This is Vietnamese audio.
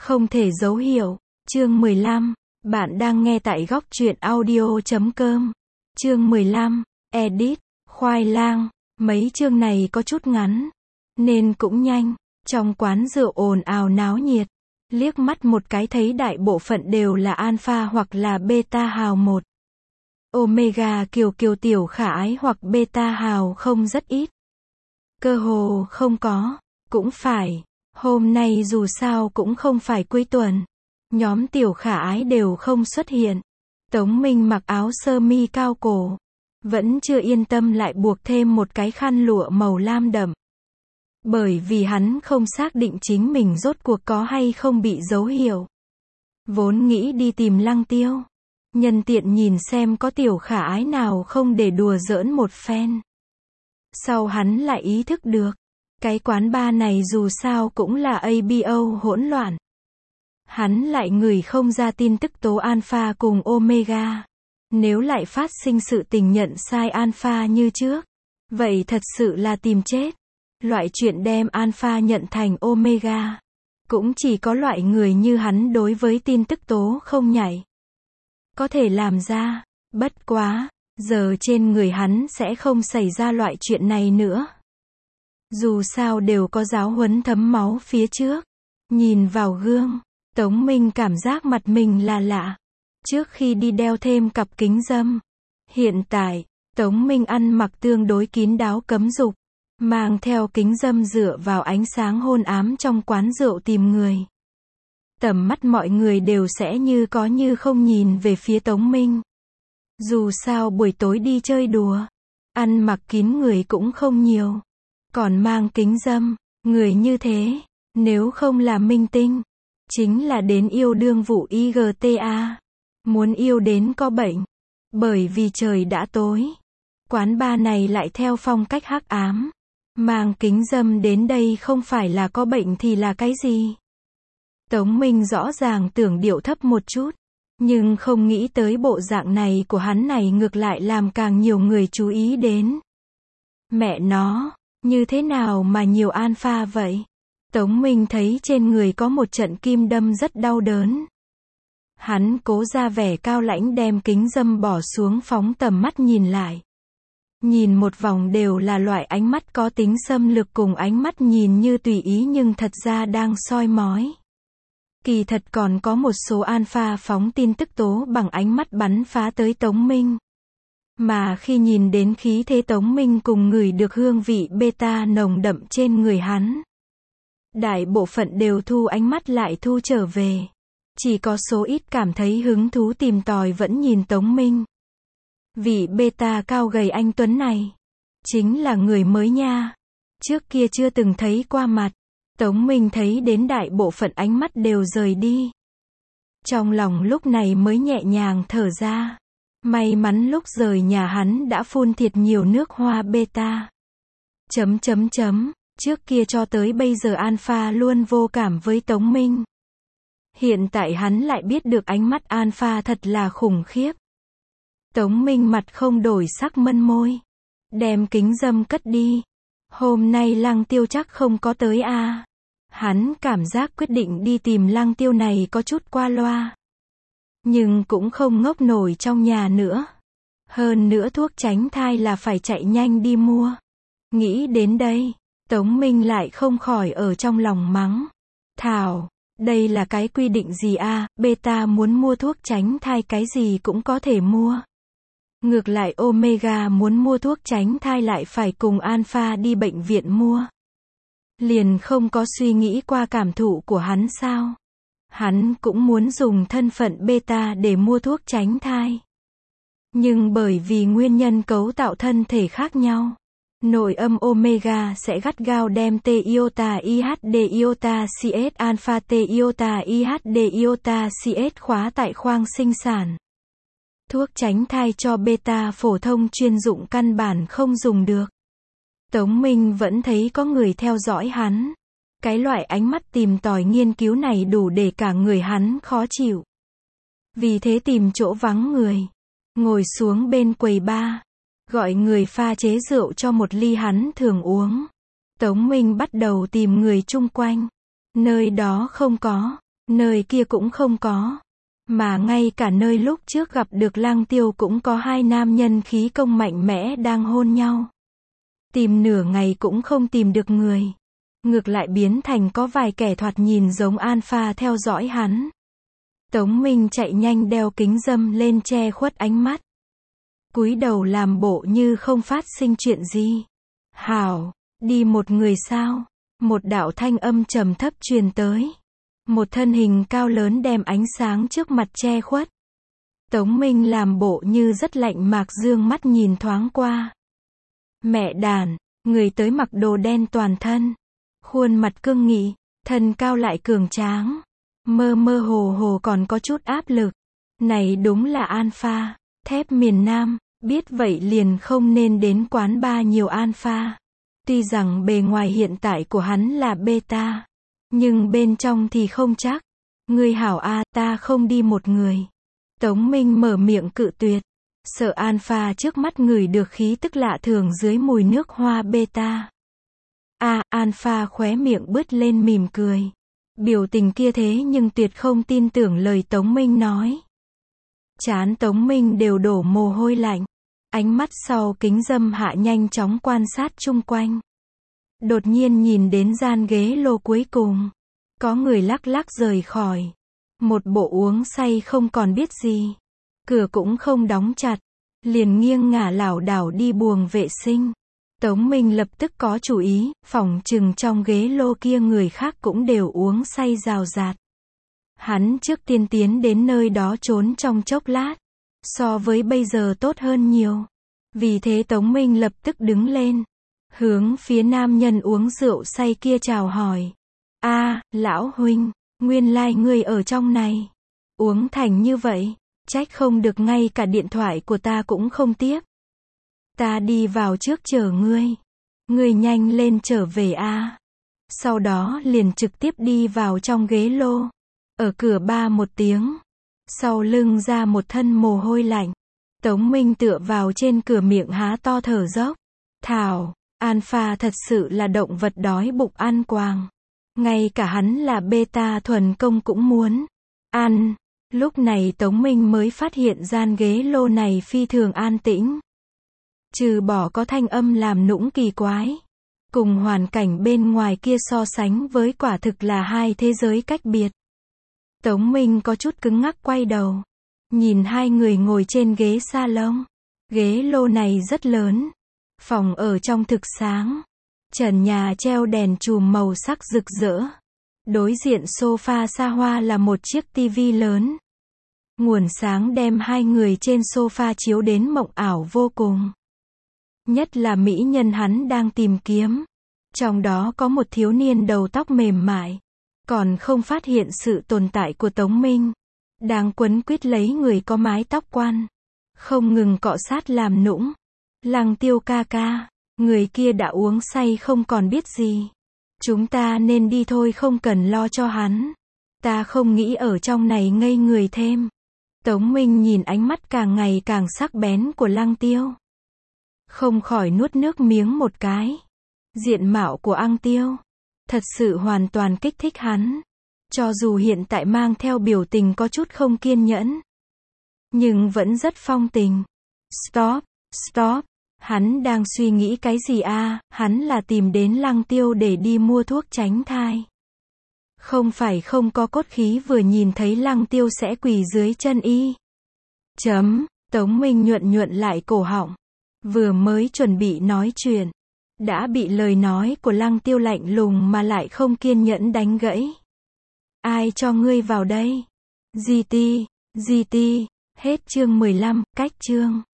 Không thể dấu hiệu. Chương 15. Bạn đang nghe tại góc truyện audio.com. Chương 15. Edit. Khoai lang. Mấy chương này có chút ngắn, nên cũng nhanh. Trong quán rượu ồn ào náo nhiệt. Liếc mắt một cái thấy đại bộ phận đều là alpha hoặc là beta hào 1. Omega kiều kiều tiểu khả ái hoặc beta hào không rất ít. Cơ hồ không có. Cũng phải. Hôm nay dù sao cũng không phải cuối tuần. Nhóm tiểu khả ái đều không xuất hiện. Tống Minh mặc áo sơ mi cao cổ. Vẫn chưa yên tâm lại buộc thêm một cái khăn lụa màu lam đậm. Bởi vì hắn không xác định chính mình rốt cuộc có hay không bị dấu hiệu. Vốn nghĩ đi tìm Lăng Tiêu. Nhân tiện nhìn xem có tiểu khả ái nào không để đùa giỡn một phen. Sau hắn lại ý thức được. Cái quán bar này dù sao cũng là ABO hỗn loạn. Hắn lại ngửi không ra tin tức tố alpha cùng omega. Nếu lại phát sinh sự tình nhận sai alpha như trước, vậy thật sự là tìm chết. Loại chuyện đem alpha nhận thành omega. Cũng chỉ có loại người như hắn đối với tin tức tố không nhảy. Có thể làm ra. Bất quá, giờ trên người hắn sẽ không xảy ra loại chuyện này nữa. Dù sao đều có giáo huấn thấm máu phía trước. Nhìn vào gương, Tống Minh cảm giác mặt mình là lạ. Trước khi đi đeo thêm cặp kính râm. Hiện tại, Tống Minh ăn mặc tương đối kín đáo cấm dục. Mang theo kính râm dựa vào ánh sáng hôn ám trong quán rượu tìm người. Tầm mắt mọi người đều sẽ như có như không nhìn về phía Tống Minh. Dù sao buổi tối đi chơi đùa, ăn mặc kín người cũng không nhiều. Còn mang kính râm, người như thế, nếu không là minh tinh, chính là đến yêu đương vụ IGTA. Muốn yêu đến có bệnh. Bởi vì trời đã tối. Quán bar này lại theo phong cách hắc ám. Mang kính râm đến đây không phải là có bệnh thì là cái gì? Tống Minh rõ ràng tưởng điệu thấp một chút. Nhưng không nghĩ tới bộ dạng này của hắn này ngược lại làm càng nhiều người chú ý đến. Mẹ nó, như thế nào mà nhiều alpha vậy? Tống Minh thấy trên người có một trận kim đâm rất đau đớn. Hắn cố ra vẻ cao lãnh đem kính râm bỏ xuống phóng tầm mắt nhìn lại. Nhìn một vòng đều là loại ánh mắt có tính xâm lược cùng ánh mắt nhìn như tùy ý nhưng thật ra đang soi mói. Kỳ thật còn có một số alpha phóng tin tức tố bằng ánh mắt bắn phá tới Tống Minh. Mà khi nhìn đến khí thế Tống Minh cùng ngửi được hương vị beta nồng đậm trên người hắn. Đại bộ phận đều thu ánh mắt lại thu trở về. Chỉ có số ít cảm thấy hứng thú tìm tòi vẫn nhìn Tống Minh. Vị beta cao gầy anh tuấn này. Chính là người mới nha. Trước kia chưa từng thấy qua mặt. Tống Minh thấy đến đại bộ phận ánh mắt đều rời đi. Trong lòng lúc này mới nhẹ nhàng thở ra. May mắn lúc rời nhà hắn đã phun thiệt nhiều nước hoa beta. Trước kia cho tới bây giờ alpha luôn vô cảm với Tống Minh. Hiện tại hắn lại biết được ánh mắt alpha thật là khủng khiếp. Tống Minh mặt không đổi sắc mân môi. Đem kính râm cất đi. Hôm nay Lăng Tiêu chắc không có tới à. Hắn cảm giác quyết định đi tìm Lăng Tiêu này có chút qua loa. Nhưng cũng không ngốc nổi trong nhà nữa. Hơn nữa thuốc tránh thai là phải chạy nhanh đi mua. Nghĩ đến đây, Tống Minh lại không khỏi ở trong lòng mắng. Thảo, đây là cái quy định gì à, beta muốn mua thuốc tránh thai cái gì cũng có thể mua. Ngược lại omega muốn mua thuốc tránh thai lại phải cùng alpha đi bệnh viện mua. Liền không có suy nghĩ qua cảm thụ của hắn sao? Hắn cũng muốn dùng thân phận beta để mua thuốc tránh thai. Nhưng bởi vì nguyên nhân cấu tạo thân thể khác nhau, nội âm omega sẽ gắt gao đem T-iota IHD-iota CS alpha T-iota IHD-iota CS khóa tại khoang sinh sản. Thuốc tránh thai cho beta phổ thông chuyên dụng căn bản không dùng được. Tống Minh vẫn thấy có người theo dõi hắn. Cái loại ánh mắt tìm tòi nghiên cứu này đủ để cả người hắn khó chịu. Vì thế tìm chỗ vắng người. Ngồi xuống bên quầy bar. Gọi người pha chế rượu cho một ly hắn thường uống. Tống Minh bắt đầu tìm người chung quanh. Nơi đó không có. Nơi kia cũng không có. Mà ngay cả nơi lúc trước gặp được Lăng Tiêu cũng có hai nam nhân khí công mạnh mẽ đang hôn nhau. Tìm nửa ngày cũng không tìm được người. Ngược lại biến thành có vài kẻ thoạt nhìn giống alpha theo dõi hắn. Tống Minh chạy nhanh đeo kính râm lên che khuất ánh mắt. Cúi đầu làm bộ như không phát sinh chuyện gì. Hảo, đi một người sao? Một đạo thanh âm trầm thấp truyền tới. Một thân hình cao lớn đem ánh sáng trước mặt che khuất. Tống Minh làm bộ như rất lạnh mạc dương mắt nhìn thoáng qua. Mẹ đàn, người tới mặc đồ đen toàn thân. Khuôn mặt cương nghị, thân cao lại cường tráng. Mơ mơ hồ hồ còn có chút áp lực. Này đúng là alpha, thép miền Nam, biết vậy liền không nên đến quán bar nhiều alpha. Tuy rằng bề ngoài hiện tại của hắn là beta, nhưng bên trong thì không chắc. Ngươi hảo a, ta không đi một người. Tống Minh mở miệng cự tuyệt. Sợ alpha trước mắt ngửi được khí tức lạ thường dưới mùi nước hoa beta. Alpha khóe miệng bứt lên mỉm cười. Biểu tình kia thế nhưng tuyệt không tin tưởng lời Tống Minh nói. Trán Tống Minh đều đổ mồ hôi lạnh. Ánh mắt sau kính râm hạ nhanh chóng quan sát chung quanh. Đột nhiên nhìn đến gian ghế lô cuối cùng. Có người lắc lắc rời khỏi. Một bộ uống say không còn biết gì. Cửa cũng không đóng chặt. Liền nghiêng ngả lảo đảo đi buồng vệ sinh. Tống Minh lập tức có chủ ý, phỏng chừng trong ghế lô kia người khác cũng đều uống say rào rạt. Hắn trước tiên tiến đến nơi đó trốn trong chốc lát. So với bây giờ tốt hơn nhiều. Vì thế Tống Minh lập tức đứng lên. Hướng phía nam nhân uống rượu say kia chào hỏi. Lão huynh, nguyên lai ngươi ở trong này. Uống thành như vậy, trách không được ngay cả điện thoại của ta cũng không tiếp. Ta đi vào trước chờ ngươi. Ngươi nhanh lên trở về a. Sau đó liền trực tiếp đi vào trong ghế lô. Ở cửa ba một tiếng. Sau lưng ra một thân mồ hôi lạnh. Tống Minh tựa vào trên cửa miệng há to thở dốc. Thảo, alpha thật sự là động vật đói bụng ăn quàng. Ngay cả hắn là beta thuần công cũng muốn ăn. Lúc này Tống Minh mới phát hiện gian ghế lô này phi thường an tĩnh. Trừ bỏ có thanh âm làm nũng kỳ quái. Cùng hoàn cảnh bên ngoài kia so sánh với quả thực là hai thế giới cách biệt. Tống Minh có chút cứng ngắc quay đầu. Nhìn hai người ngồi trên ghế salon. Ghế lô này rất lớn. Phòng ở trong thực sáng. Trần nhà treo đèn chùm màu sắc rực rỡ. Đối diện sofa xa hoa là một chiếc tivi lớn. Nguồn sáng đem hai người trên sofa chiếu đến mộng ảo vô cùng. Nhất là mỹ nhân hắn đang tìm kiếm. Trong đó có một thiếu niên đầu tóc mềm mại. Còn không phát hiện sự tồn tại của Tống Minh. Đang quấn quýt lấy người có mái tóc quăn. Không ngừng cọ sát làm nũng. Lăng Tiêu ca ca. Người kia đã uống say không còn biết gì. Chúng ta nên đi thôi, không cần lo cho hắn. Ta không nghĩ ở trong này ngây người thêm. Tống Minh nhìn ánh mắt càng ngày càng sắc bén của Lăng Tiêu. Không khỏi nuốt nước miếng một cái. Diện mạo của Lăng Tiêu thật sự hoàn toàn kích thích hắn. Cho dù hiện tại mang theo biểu tình có chút không kiên nhẫn. Nhưng vẫn rất phong tình. Stop. Hắn đang suy nghĩ cái gì a? Hắn là tìm đến Lăng Tiêu để đi mua thuốc tránh thai. Không phải không có cốt khí, vừa nhìn thấy Lăng Tiêu sẽ quỳ dưới chân y. Tống Minh nhuận lại cổ họng. Vừa mới chuẩn bị nói chuyện. Đã bị lời nói của Lăng Tiêu lạnh lùng mà lại không kiên nhẫn đánh gãy. Ai cho ngươi vào đây? GT. Hết chương 15, cách chương.